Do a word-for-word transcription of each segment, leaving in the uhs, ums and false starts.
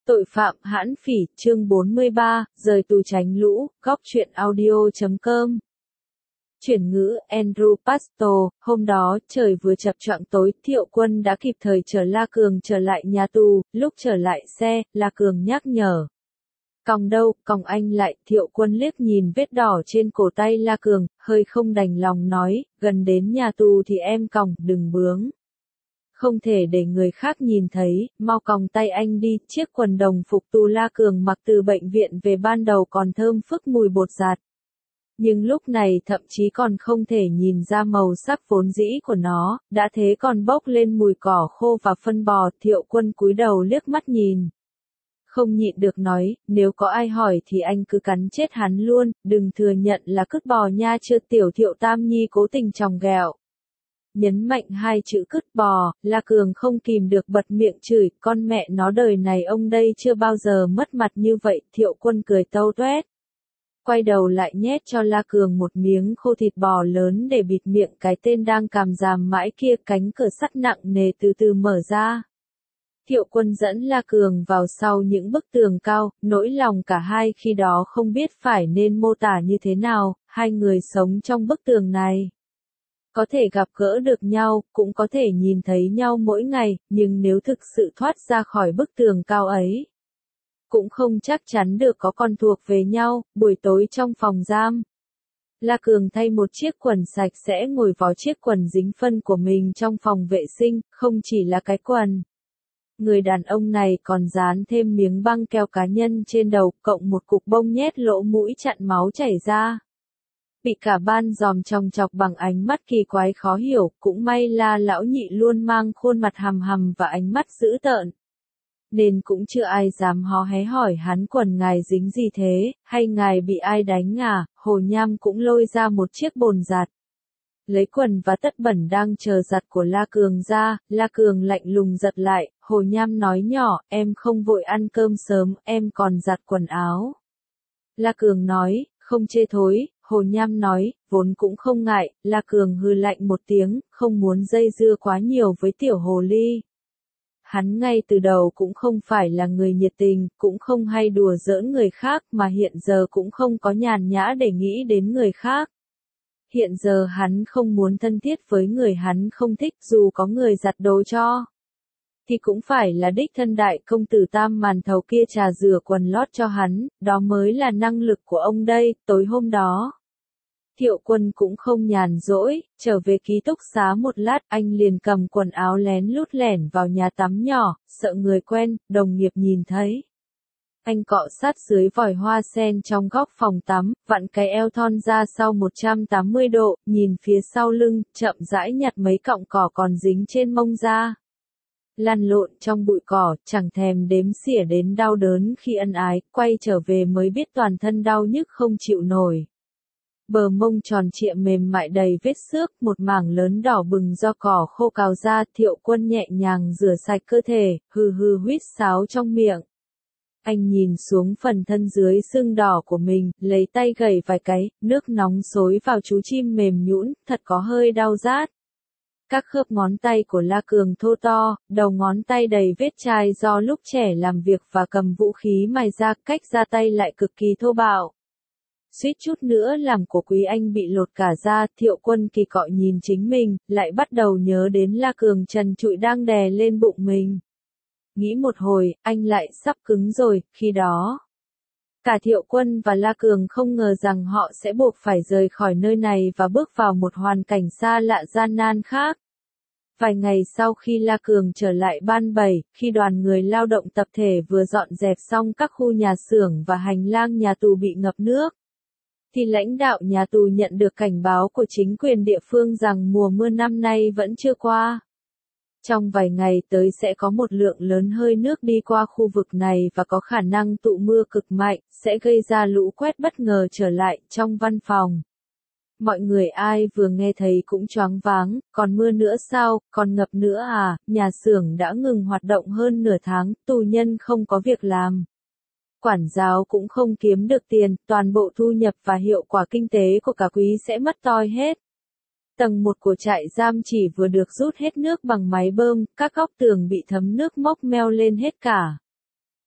Tội phạm hãn phỉ, chương bốn mươi ba, rời tù tránh lũ, góc truyện audio chấm com. Chuyển ngữ, Andrew Pastor, hôm đó, trời vừa chập choạng tối, Thiệu Quân đã kịp thời chở La Cường trở lại nhà tù, lúc trở lại xe, La Cường nhắc nhở. Còng đâu, còng anh lại, Thiệu Quân liếc nhìn vết đỏ trên cổ tay La Cường, hơi không đành lòng nói, gần đến nhà tù thì em còng, đừng bướng. Không thể để người khác nhìn thấy, mau còng tay anh đi, chiếc quần đồng phục tù La Cường mặc từ bệnh viện về ban đầu còn thơm phức mùi bột giặt. Nhưng lúc này thậm chí còn không thể nhìn ra màu sắc vốn dĩ của nó, đã thế còn bốc lên mùi cỏ khô và phân bò. Thiệu Quân cúi đầu liếc mắt nhìn. Không nhịn được nói, nếu có ai hỏi thì anh cứ cắn chết hắn luôn, đừng thừa nhận là cứt bò nha. Chưa tiểu Thiệu Tam Nhi cố tình chòng ghẹo. Nhấn mạnh hai chữ cứt bò, La Cường không kìm được bật miệng chửi, con mẹ nó đời này ông đây chưa bao giờ mất mặt như vậy. Thiệu Quân cười tâu tuét. Quay đầu lại nhét cho La Cường một miếng khô thịt bò lớn để bịt miệng cái tên đang càm ràm mãi kia. Cánh cửa sắt nặng nề từ từ mở ra. Thiệu Quân dẫn La Cường vào sau những bức tường cao, nỗi lòng cả hai khi đó không biết phải nên mô tả như thế nào. Hai người sống trong bức tường này. Có thể gặp gỡ được nhau, cũng có thể nhìn thấy nhau mỗi ngày, nhưng nếu thực sự thoát ra khỏi bức tường cao ấy, cũng không chắc chắn được có còn thuộc về nhau. Buổi tối trong phòng giam, La Cường thay một chiếc quần sạch sẽ ngồi vò chiếc quần dính phân của mình trong phòng vệ sinh, không chỉ là cái quần. Người đàn ông này còn dán thêm miếng băng keo cá nhân trên đầu, cộng một cục bông nhét lỗ mũi chặn máu chảy ra. Bị cả ban dòm chòng chọc bằng ánh mắt kỳ quái khó hiểu, cũng may là lão nhị luôn mang khuôn mặt hằm hằm và ánh mắt dữ tợn. Nên cũng chưa ai dám hó hé hỏi hắn quần ngài dính gì thế, hay ngài bị ai đánh à. Hồ Nham cũng lôi ra một chiếc bồn giặt. Lấy quần và tất bẩn đang chờ giặt của La Cường ra, La Cường lạnh lùng giật lại. Hồ Nham nói nhỏ, em không vội ăn cơm sớm, em còn giặt quần áo. La Cường nói, không chê thối. Hồ Nham nói, vốn cũng không ngại. La Cường hừ lạnh một tiếng, không muốn dây dưa quá nhiều với tiểu hồ ly. Hắn ngay từ đầu cũng không phải là người nhiệt tình, cũng không hay đùa giỡn người khác, mà hiện giờ cũng không có nhàn nhã để nghĩ đến người khác. Hiện giờ hắn không muốn thân thiết với người hắn không thích, dù có người giặt đồ cho, thì cũng phải là đích thân đại công tử Tam Màn Thầu kia trà rửa quần lót cho hắn, đó mới là năng lực của ông đây. Tối hôm đó, Thiệu Quân cũng không nhàn rỗi, trở về ký túc xá một lát, anh liền cầm quần áo lén lút lẻn vào nhà tắm nhỏ, sợ người quen, đồng nghiệp nhìn thấy. Anh cọ sát dưới vòi hoa sen trong góc phòng tắm, vặn cái eo thon ra sau một trăm tám mươi độ, nhìn phía sau lưng, chậm rãi nhặt mấy cọng cỏ còn dính trên mông ra. Lăn lộn trong bụi cỏ, chẳng thèm đếm xỉa đến đau đớn khi ân ái, quay trở về mới biết toàn thân đau nhức không chịu nổi. Bờ mông tròn trịa mềm mại đầy vết xước, một mảng lớn đỏ bừng do cỏ khô cào ra. Thiệu Quân nhẹ nhàng rửa sạch cơ thể, hừ hừ huýt sáo trong miệng. Anh nhìn xuống phần thân dưới sưng đỏ của mình, lấy tay gẩy vài cái, nước nóng xối vào chú chim mềm nhũn, thật có hơi đau rát. Các khớp ngón tay của La Cường thô to, đầu ngón tay đầy vết chai do lúc trẻ làm việc và cầm vũ khí mài ra, cách ra tay lại cực kỳ thô bạo. Suýt chút nữa làm của Quý Anh bị lột cả da. Thiệu Quân kỳ cọ nhìn chính mình, lại bắt đầu nhớ đến La Cường trần trụi đang đè lên bụng mình. Nghĩ một hồi, anh lại sắp cứng rồi. Khi đó, cả Thiệu Quân và La Cường không ngờ rằng họ sẽ buộc phải rời khỏi nơi này và bước vào một hoàn cảnh xa lạ gian nan khác. Vài ngày sau khi La Cường trở lại ban bảy, khi đoàn người lao động tập thể vừa dọn dẹp xong các khu nhà xưởng và hành lang nhà tù bị ngập nước, thì lãnh đạo nhà tù nhận được cảnh báo của chính quyền địa phương rằng mùa mưa năm nay vẫn chưa qua. Trong vài ngày tới sẽ có một lượng lớn hơi nước đi qua khu vực này và có khả năng tụ mưa cực mạnh, sẽ gây ra lũ quét bất ngờ trở lại. Trong văn phòng, mọi người ai vừa nghe thấy cũng choáng váng, còn mưa nữa sao, còn ngập nữa à. Nhà xưởng đã ngừng hoạt động hơn nửa tháng, tù nhân không có việc làm. Quản giáo cũng không kiếm được tiền, toàn bộ thu nhập và hiệu quả kinh tế của cả quý sẽ mất toi hết. Tầng một của trại giam chỉ vừa được rút hết nước bằng máy bơm, các góc tường bị thấm nước mốc meo lên hết cả.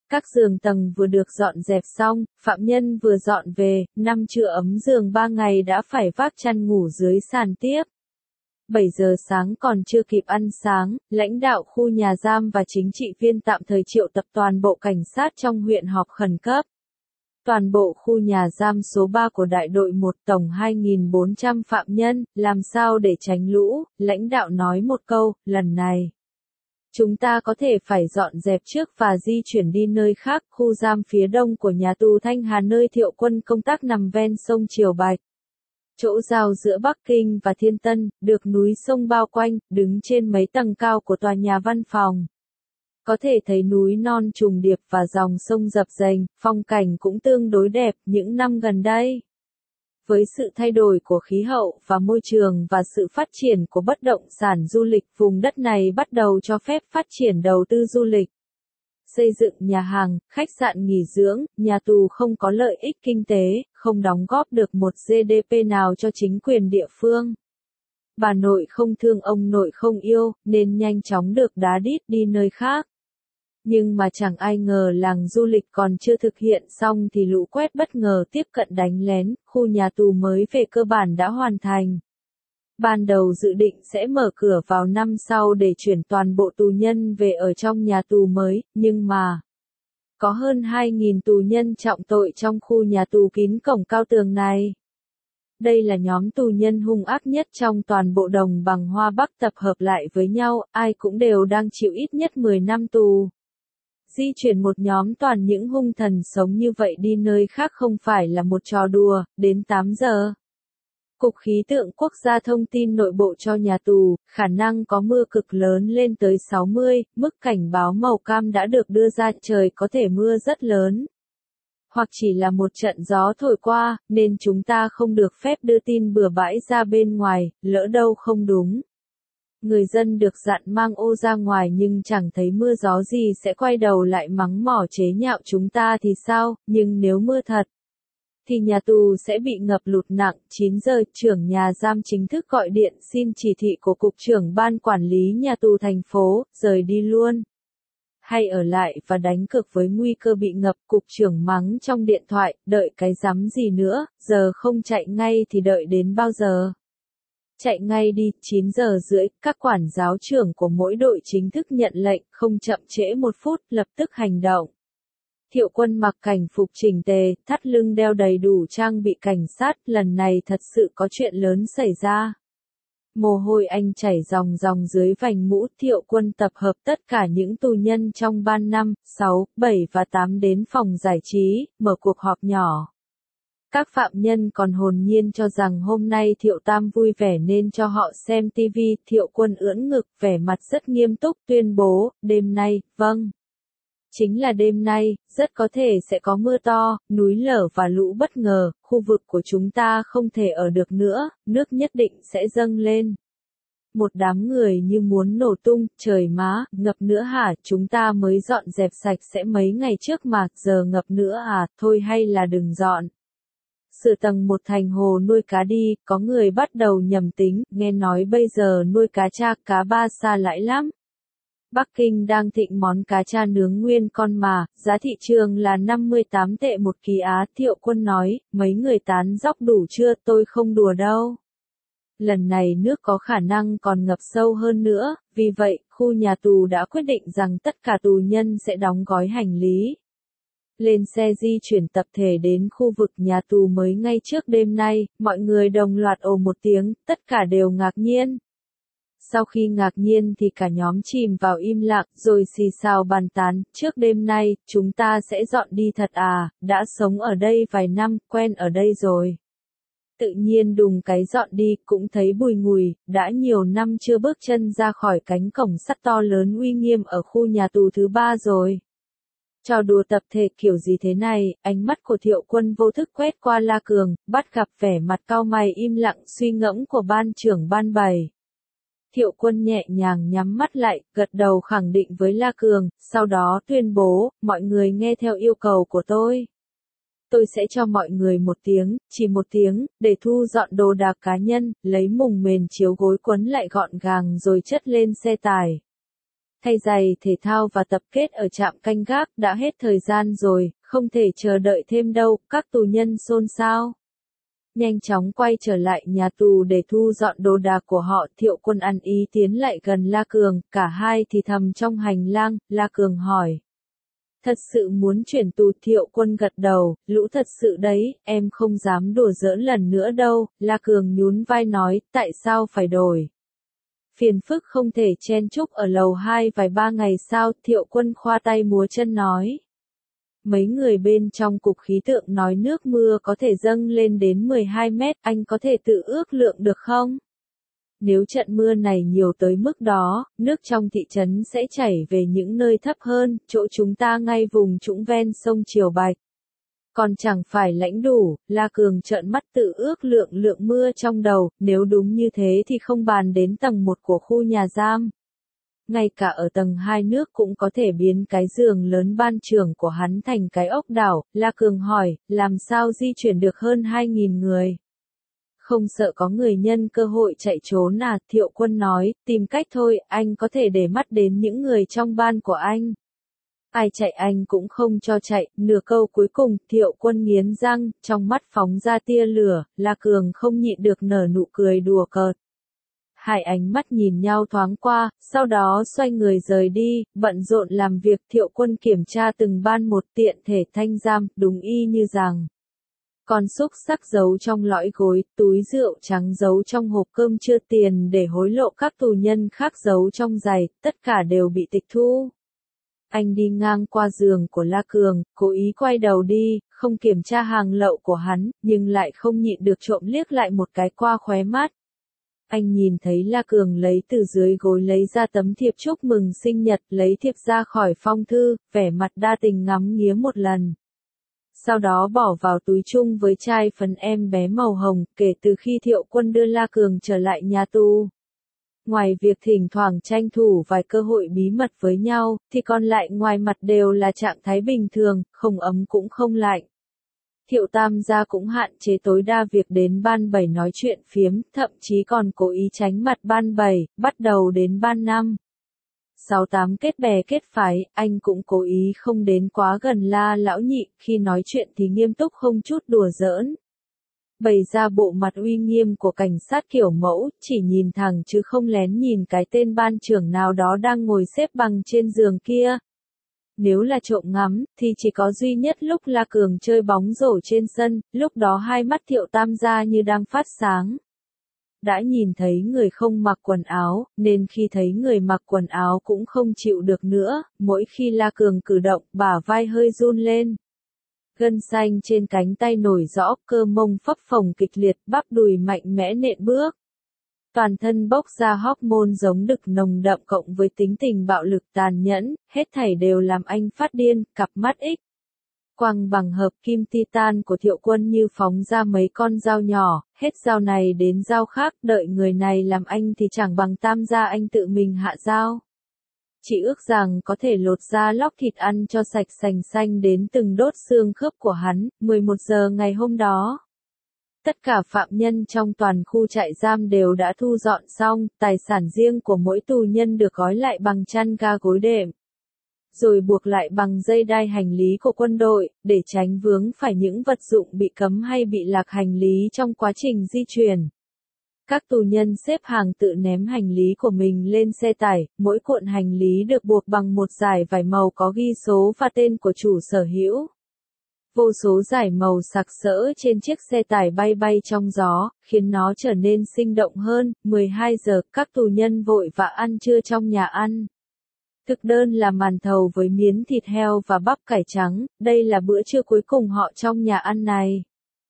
Các giường tầng vừa được dọn dẹp xong, phạm nhân vừa dọn về, năm chưa ấm giường ba ngày đã phải vác chăn ngủ dưới sàn tiếp. bảy giờ sáng còn chưa kịp ăn sáng, lãnh đạo khu nhà giam và chính trị viên tạm thời triệu tập toàn bộ cảnh sát trong huyện họp khẩn cấp. Toàn bộ khu nhà giam số ba của đại đội một tổng hai nghìn bốn trăm phạm nhân, làm sao để tránh lũ, lãnh đạo nói một câu, lần này. Chúng ta có thể phải dọn dẹp trước và di chuyển đi nơi khác, khu giam phía đông của nhà tù Thanh Hà nơi Thiệu Quân công tác nằm ven sông Triều Bạch. Chỗ giao giữa Bắc Kinh và Thiên Tân, được núi sông bao quanh, đứng trên mấy tầng cao của tòa nhà văn phòng. Có thể thấy núi non trùng điệp và dòng sông dập dềnh, phong cảnh cũng tương đối đẹp những năm gần đây. Với sự thay đổi của khí hậu và môi trường và sự phát triển của bất động sản du lịch, vùng đất này bắt đầu cho phép phát triển đầu tư du lịch. Xây dựng nhà hàng, khách sạn nghỉ dưỡng, nhà tù không có lợi ích kinh tế, không đóng góp được một giê đê pê nào cho chính quyền địa phương. Bà nội không thương ông nội không yêu, nên nhanh chóng được đá đít đi nơi khác. Nhưng mà chẳng ai ngờ làng du lịch còn chưa thực hiện xong thì lũ quét bất ngờ tiếp cận đánh lén, khu nhà tù mới về cơ bản đã hoàn thành. Ban đầu dự định sẽ mở cửa vào năm sau để chuyển toàn bộ tù nhân về ở trong nhà tù mới, nhưng mà có hơn hai nghìn tù nhân trọng tội trong khu nhà tù kín cổng cao tường này. Đây là nhóm tù nhân hung ác nhất trong toàn bộ đồng bằng Hoa Bắc tập hợp lại với nhau, ai cũng đều đang chịu ít nhất mười năm tù. Di chuyển một nhóm toàn những hung thần sống như vậy đi nơi khác không phải là một trò đùa, đến tám giờ. Cục Khí tượng Quốc gia thông tin nội bộ cho nhà tù, khả năng có mưa cực lớn lên tới sáu mươi, mức cảnh báo màu cam đã được đưa ra, trời có thể mưa rất lớn. Hoặc chỉ là một trận gió thổi qua, nên chúng ta không được phép đưa tin bừa bãi ra bên ngoài, lỡ đâu không đúng. Người dân được dặn mang ô ra ngoài nhưng chẳng thấy mưa gió gì sẽ quay đầu lại mắng mỏ chế nhạo chúng ta thì sao, nhưng nếu mưa thật, thì nhà tù sẽ bị ngập lụt nặng. Chín giờ, trưởng nhà giam chính thức gọi điện xin chỉ thị của Cục trưởng Ban Quản lý Nhà tù thành phố, rời đi luôn. Hay ở lại và đánh cược với nguy cơ bị ngập, Cục trưởng mắng trong điện thoại, đợi cái rắm gì nữa, giờ không chạy ngay thì đợi đến bao giờ? Chạy ngay đi, chín giờ rưỡi, các quản giáo trưởng của mỗi đội chính thức nhận lệnh, không chậm trễ một phút, lập tức hành động. Thiệu Quân mặc cảnh phục chỉnh tề, thắt lưng đeo đầy đủ trang bị cảnh sát, lần này thật sự có chuyện lớn xảy ra. Mồ hôi anh chảy ròng ròng dưới vành mũ, Thiệu Quân tập hợp tất cả những tù nhân trong ban năm, sáu, bảy và tám đến phòng giải trí, mở cuộc họp nhỏ. Các phạm nhân còn hồn nhiên cho rằng hôm nay Thiệu Tam vui vẻ nên cho họ xem ti vi, Thiệu Quân ưỡn ngực, vẻ mặt rất nghiêm túc, tuyên bố, đêm nay, vâng. Chính là đêm nay, rất có thể sẽ có mưa to, núi lở và lũ bất ngờ, khu vực của chúng ta không thể ở được nữa, nước nhất định sẽ dâng lên. Một đám người như muốn nổ tung, trời má, ngập nữa hả, chúng ta mới dọn dẹp sạch sẽ mấy ngày trước mà, giờ ngập nữa à, thôi hay là đừng dọn. Sự tầng một thành hồ nuôi cá đi, có người bắt đầu nhầm tính, nghe nói bây giờ nuôi cá tra, cá ba sa lãi lắm. Bắc Kinh đang thịnh món cá tra nướng nguyên con mà, giá thị trường là năm mươi tám tệ một ký á, Thiệu Quân nói, mấy người tán dóc đủ chưa, tôi không đùa đâu. Lần này nước có khả năng còn ngập sâu hơn nữa, vì vậy, khu nhà tù đã quyết định rằng tất cả tù nhân sẽ đóng gói hành lý. Lên xe di chuyển tập thể đến khu vực nhà tù mới ngay trước đêm nay, mọi người đồng loạt ồ một tiếng, tất cả đều ngạc nhiên. Sau khi ngạc nhiên thì cả nhóm chìm vào im lặng, rồi xì xào bàn tán, trước đêm nay, chúng ta sẽ dọn đi thật à, đã sống ở đây vài năm, quen ở đây rồi. Tự nhiên đùng cái dọn đi, cũng thấy bùi ngùi, đã nhiều năm chưa bước chân ra khỏi cánh cổng sắt to lớn uy nghiêm ở khu nhà tù thứ ba rồi. Trò đùa tập thể kiểu gì thế này, ánh mắt của Thiệu Quân vô thức quét qua La Cường, bắt gặp vẻ mặt cau mày im lặng suy ngẫm của ban trưởng ban bảy. Thiệu Quân nhẹ nhàng nhắm mắt lại, gật đầu khẳng định với La Cường, sau đó tuyên bố, mọi người nghe theo yêu cầu của tôi. Tôi sẽ cho mọi người một tiếng, chỉ một tiếng, để thu dọn đồ đạc cá nhân, lấy mùng mền chiếu gối quấn lại gọn gàng rồi chất lên xe tải. Thay giày thể thao và tập kết ở trạm canh gác, đã hết thời gian rồi, không thể chờ đợi thêm đâu, các tù nhân xôn xao. Nhanh chóng quay trở lại nhà tù để thu dọn đồ đạc của họ, Thiệu Quân ăn ý tiến lại gần La Cường, cả hai thì thầm trong hành lang, La Cường hỏi. Thật sự muốn chuyển tù? Thiệu Quân gật đầu, lũ thật sự đấy, em không dám đùa giỡn lần nữa đâu, La Cường nhún vai nói, tại sao phải đổi? Phiền phức không thể chen chúc ở lầu hai vài ba ngày sao? Thiệu Quân khoa tay múa chân nói. Mấy người bên trong cục khí tượng nói nước mưa có thể dâng lên đến mười hai mét, anh có thể tự ước lượng được không? Nếu trận mưa này nhiều tới mức đó, nước trong thị trấn sẽ chảy về những nơi thấp hơn, chỗ chúng ta ngay vùng trũng ven sông Triều Bạch. Còn chẳng phải lãnh đủ, La Cường trợn mắt tự ước lượng lượng mưa trong đầu, nếu đúng như thế thì không bàn đến tầng một của khu nhà giam. Ngay cả ở tầng hai nước cũng có thể biến cái giường lớn ban trưởng của hắn thành cái ốc đảo, La Cường hỏi, làm sao di chuyển được hơn hai nghìn người? Không sợ có người nhân cơ hội chạy trốn à? Thiệu Quân nói, tìm cách thôi, anh có thể để mắt đến những người trong ban của anh. Ai chạy anh cũng không cho chạy, nửa câu cuối cùng, Thiệu Quân nghiến răng, trong mắt phóng ra tia lửa, La Cường không nhịn được nở nụ cười đùa cợt. Hai ánh mắt nhìn nhau thoáng qua, sau đó xoay người rời đi, bận rộn làm việc. Thiệu Quân kiểm tra từng ban một, tiện thể thanh giam, đúng y như rằng. Con xúc sắc giấu trong lõi gối, túi rượu trắng giấu trong hộp cơm chưa tiền để hối lộ các tù nhân khác giấu trong giày, tất cả đều bị tịch thu. Anh đi ngang qua giường của La Cường, cố ý quay đầu đi, không kiểm tra hàng lậu của hắn, nhưng lại không nhịn được trộm liếc lại một cái qua khóe mắt. Anh nhìn thấy La Cường lấy từ dưới gối lấy ra tấm thiệp chúc mừng sinh nhật, lấy thiệp ra khỏi phong thư, vẻ mặt đa tình ngắm nghía một lần. Sau đó bỏ vào túi chung với chai phấn em bé màu hồng, kể từ khi Thiệu Quân đưa La Cường trở lại nhà tù. Ngoài việc thỉnh thoảng tranh thủ vài cơ hội bí mật với nhau, thì còn lại ngoài mặt đều là trạng thái bình thường, không ấm cũng không lạnh. Thiệu Tam gia cũng hạn chế tối đa việc đến ban bảy nói chuyện phiếm, thậm chí còn cố ý tránh mặt ban bảy, bắt đầu đến ban năm. Sáu tám kết bè kết phái, anh cũng cố ý không đến quá gần La lão nhị, khi nói chuyện thì nghiêm túc không chút đùa giỡn. Bày ra bộ mặt uy nghiêm của cảnh sát kiểu mẫu, chỉ nhìn thẳng chứ không lén nhìn cái tên ban trưởng nào đó đang ngồi xếp bằng trên giường kia. Nếu là trộm ngắm, thì chỉ có duy nhất lúc La Cường chơi bóng rổ trên sân, lúc đó hai mắt Thiệu Tam gia như đang phát sáng. Đã nhìn thấy người không mặc quần áo, nên khi thấy người mặc quần áo cũng không chịu được nữa, mỗi khi La Cường cử động, bả vai hơi run lên. Gân xanh trên cánh tay nổi rõ, cơ mông phập phồng kịch liệt, bắp đùi mạnh mẽ nện bước. Toàn thân bốc ra hormone giống đực nồng đậm cộng với tính tình bạo lực tàn nhẫn, hết thảy đều làm anh phát điên, cặp mắt ích quang bằng hợp kim titan của Thiệu Quân như phóng ra mấy con dao nhỏ, hết dao này đến dao khác, đợi người này làm anh thì chẳng bằng Tam gia anh tự mình hạ dao. Chỉ ước rằng có thể lột da lóc thịt ăn cho sạch sành xanh đến từng đốt xương khớp của hắn. Mười một giờ ngày hôm đó, tất cả phạm nhân trong toàn khu trại giam đều đã thu dọn xong, tài sản riêng của mỗi tù nhân được gói lại bằng chăn ga gối đệm, rồi buộc lại bằng dây đai hành lý của quân đội, để tránh vướng phải những vật dụng bị cấm hay bị lạc hành lý trong quá trình di chuyển. Các tù nhân xếp hàng tự ném hành lý của mình lên xe tải, mỗi cuộn hành lý được buộc bằng một dải vải màu có ghi số và tên của chủ sở hữu. Vô số dải màu sặc sỡ trên chiếc xe tải bay bay trong gió, khiến nó trở nên sinh động hơn. mười hai giờ, các tù nhân vội vã ăn trưa trong nhà ăn. Thực đơn là màn thầu với miến thịt heo và bắp cải trắng, đây là bữa trưa cuối cùng họ trong nhà ăn này.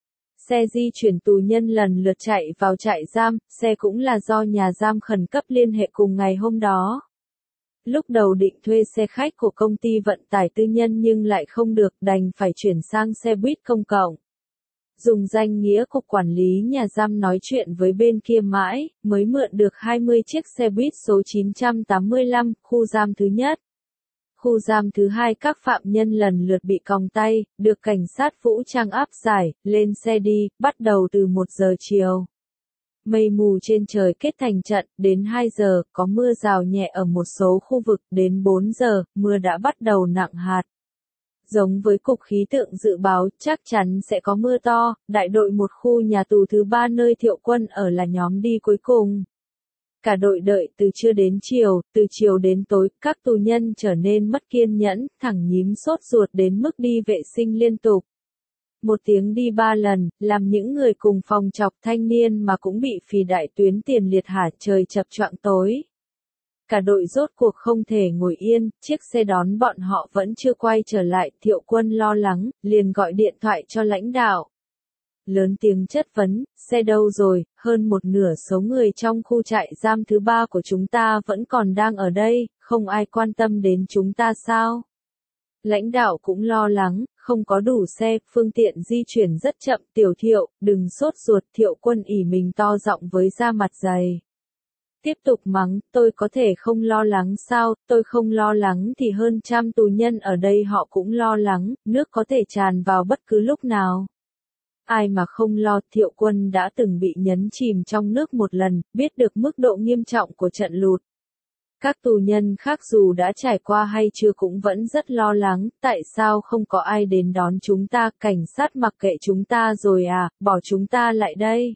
Xe di chuyển tù nhân lần lượt chạy vào trại giam, xe cũng là do nhà giam khẩn cấp liên hệ cùng ngày hôm đó. Lúc đầu định thuê xe khách của công ty vận tải tư nhân nhưng lại không được, đành phải chuyển sang xe buýt công cộng. Dùng danh nghĩa cục quản lý nhà giam nói chuyện với bên kia mãi, mới mượn được hai mươi chiếc xe buýt số chín trăm tám mươi lăm, khu giam thứ nhất. Khu giam thứ hai các phạm nhân lần lượt bị còng tay, được cảnh sát vũ trang áp giải, lên xe đi, bắt đầu từ một giờ chiều. Mây mù trên trời kết thành trận, đến hai giờ, có mưa rào nhẹ ở một số khu vực, đến bốn giờ, mưa đã bắt đầu nặng hạt. Giống với cục khí tượng dự báo, chắc chắn sẽ có mưa to, đại đội một khu nhà tù thứ ba nơi Thiệu Quân ở là nhóm đi cuối cùng. Cả đội đợi từ trưa đến chiều, từ chiều đến tối, các tù nhân trở nên mất kiên nhẫn, thẳng nhím sốt ruột đến mức đi vệ sinh liên tục. Một tiếng đi ba lần, làm những người cùng phòng chọc thanh niên mà cũng bị phì đại tuyến tiền liệt hả trời chập choạng tối. Cả đội rốt cuộc không thể ngồi yên, chiếc xe đón bọn họ vẫn chưa quay trở lại, Thiệu Quân lo lắng, liền gọi điện thoại cho lãnh đạo. Lớn tiếng chất vấn, xe đâu rồi, hơn một nửa số người trong khu trại giam thứ ba của chúng ta vẫn còn đang ở đây, không ai quan tâm đến chúng ta sao? Lãnh đạo cũng lo lắng, không có đủ xe, phương tiện di chuyển rất chậm, Tiểu Thiệu, đừng sốt ruột, Thiệu Quân ỉ mình to giọng với da mặt dày. Tiếp tục mắng, tôi có thể không lo lắng sao, tôi không lo lắng thì hơn trăm tù nhân ở đây họ cũng lo lắng, nước có thể tràn vào bất cứ lúc nào. Ai mà không lo, Thiệu Quân đã từng bị nhấn chìm trong nước một lần, biết được mức độ nghiêm trọng của trận lụt. Các tù nhân khác dù đã trải qua hay chưa cũng vẫn rất lo lắng, tại sao không có ai đến đón chúng ta, cảnh sát mặc kệ chúng ta rồi à, bỏ chúng ta lại đây.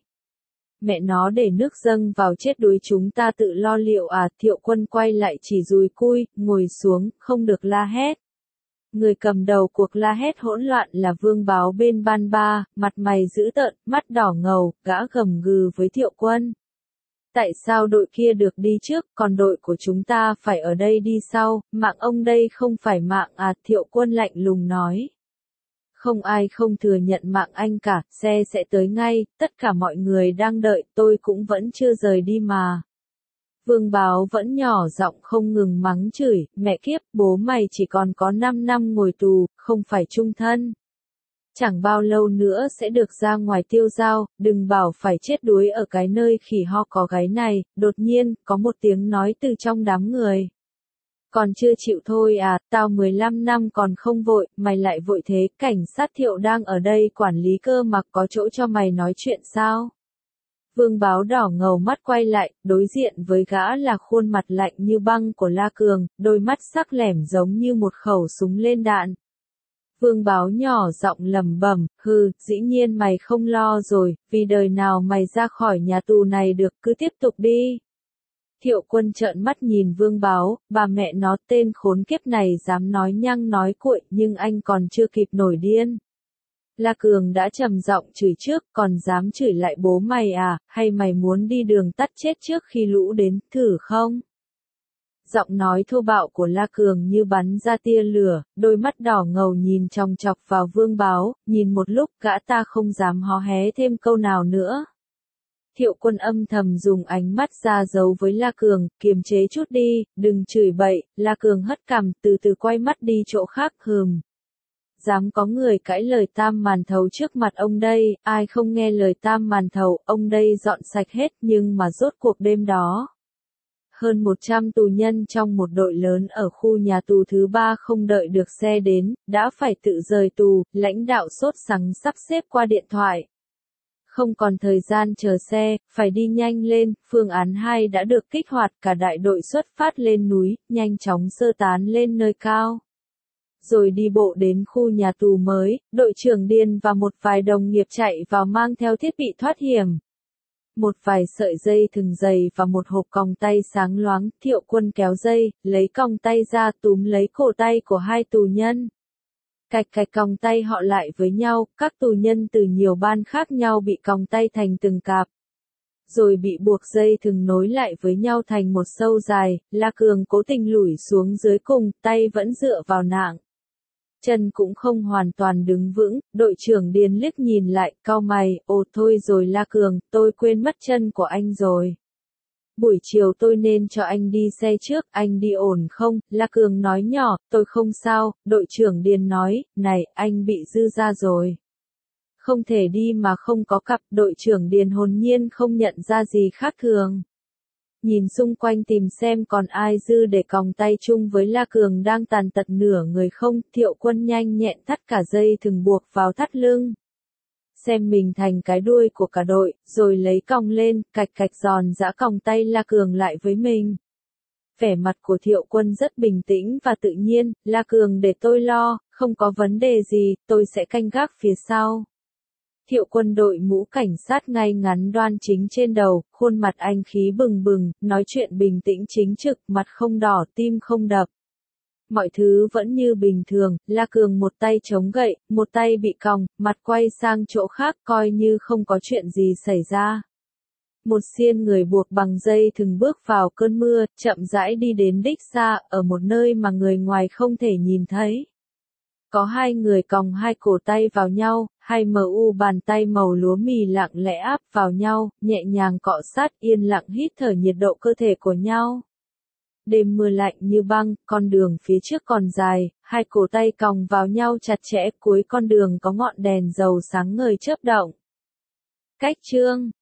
Mẹ nó để nước dâng vào chết đuối chúng ta tự lo liệu à, Thiệu Quân quay lại chỉ dùi cui, ngồi xuống, không được la hét. Người cầm đầu cuộc la hét hỗn loạn là Vương Báo bên ban ba, mặt mày dữ tợn, mắt đỏ ngầu, gã gầm gừ với Thiệu Quân. Tại sao đội kia được đi trước, còn đội của chúng ta phải ở đây đi sau, mạng ông đây không phải mạng à, Thiệu Quân lạnh lùng nói. Không ai không thừa nhận mạng anh cả, xe sẽ tới ngay, tất cả mọi người đang đợi, tôi cũng vẫn chưa rời đi mà. Vương Báo vẫn nhỏ giọng không ngừng mắng chửi, mẹ kiếp, bố mày chỉ còn có năm năm ngồi tù, không phải chung thân. Chẳng bao lâu nữa sẽ được ra ngoài tiêu dao, đừng bảo phải chết đuối ở cái nơi khỉ ho có gáy này, đột nhiên, có một tiếng nói từ trong đám người. Còn chưa chịu thôi à, tao mười lăm năm còn không vội, mày lại vội thế, cảnh sát Thiệu đang ở đây quản lý cơ mà có chỗ cho mày nói chuyện sao? Vương Báo đỏ ngầu mắt quay lại, đối diện với gã là khuôn mặt lạnh như băng của La Cường, đôi mắt sắc lẻm giống như một khẩu súng lên đạn. Vương Báo nhỏ giọng lẩm bẩm, hừ, dĩ nhiên mày không lo rồi, vì đời nào mày ra khỏi nhà tù này được, cứ tiếp tục đi. Thiệu Quân trợn mắt nhìn Vương Báo, bà mẹ nó tên khốn kiếp này dám nói nhăng nói cuội, nhưng anh còn chưa kịp nổi điên. La Cường đã trầm giọng chửi trước, còn dám chửi lại bố mày à, hay mày muốn đi đường tắt chết trước khi lũ đến, thử không? Giọng nói thô bạo của La Cường như bắn ra tia lửa, đôi mắt đỏ ngầu nhìn chòng chọc vào Vương Báo, nhìn một lúc gã ta không dám hó hé thêm câu nào nữa. Thiệu Quân âm thầm dùng ánh mắt ra dấu với La Cường, kiềm chế chút đi, đừng chửi bậy, La Cường hất cằm, từ từ quay mắt đi chỗ khác, hừm. Dám có người cãi lời Tam Màn Thầu trước mặt ông đây, ai không nghe lời Tam Màn Thầu, ông đây dọn sạch hết, nhưng mà rốt cuộc đêm đó. Hơn một trăm tù nhân trong một đội lớn ở khu nhà tù thứ ba không đợi được xe đến, đã phải tự rời tù, lãnh đạo sốt sắng sắp xếp qua điện thoại. Không còn thời gian chờ xe, phải đi nhanh lên, phương án hai đã được kích hoạt, cả đại đội xuất phát lên núi, nhanh chóng sơ tán lên nơi cao. Rồi đi bộ đến khu nhà tù mới, đội trưởng Điền và một vài đồng nghiệp chạy vào mang theo thiết bị thoát hiểm. Một vài sợi dây thừng dày và một hộp còng tay sáng loáng, Thiệu Quân kéo dây, lấy còng tay ra túm lấy cổ tay của hai tù nhân. Cạch cạch còng tay họ lại với nhau, các tù nhân từ nhiều ban khác nhau bị còng tay thành từng cặp. Rồi bị buộc dây thừng nối lại với nhau thành một sâu dài, La Cường cố tình lủi xuống dưới cùng, tay vẫn dựa vào nạng. Chân cũng không hoàn toàn đứng vững, đội trưởng Điền liếc nhìn lại, cau mày, ồ thôi rồi La Cường, tôi quên mất chân của anh rồi. Buổi chiều tôi nên cho anh đi xe trước, anh đi ổn không? La Cường nói nhỏ, tôi không sao, đội trưởng Điền nói, này, anh bị dư ra rồi. Không thể đi mà không có cặp, đội trưởng Điền hồn nhiên không nhận ra gì khác thường. Nhìn xung quanh tìm xem còn ai dư để còng tay chung với La Cường đang tàn tật nửa người không, Thiệu Quân nhanh nhẹn thắt cả dây thừng buộc vào thắt lưng. xem mình thành cái đuôi của cả đội, rồi lấy còng lên, cạch cạch giòn giã còng tay La Cường lại với mình. Vẻ mặt của Thiệu Quân rất bình tĩnh và tự nhiên, La Cường để tôi lo, không có vấn đề gì, tôi sẽ canh gác phía sau. Thiệu Quân đội mũ cảnh sát ngay ngắn đoan chính trên đầu, khuôn mặt anh khí bừng bừng, nói chuyện bình tĩnh chính trực, mặt không đỏ, tim không đập. Mọi thứ vẫn như bình thường, La Cường một tay chống gậy, một tay bị còng, mặt quay sang chỗ khác coi như không có chuyện gì xảy ra. Một xiên người buộc bằng dây thừng bước vào cơn mưa, chậm rãi đi đến đích xa, ở một nơi mà người ngoài không thể nhìn thấy. Có hai người còng hai cổ tay vào nhau, hai mờ u bàn tay màu lúa mì lặng lẽ áp vào nhau, nhẹ nhàng cọ sát yên lặng hít thở nhiệt độ cơ thể của nhau. Đêm mưa lạnh như băng, con đường phía trước còn dài, hai cổ tay còng vào nhau chặt chẽ, cuối con đường có ngọn đèn dầu sáng ngời chớp động. Cách chương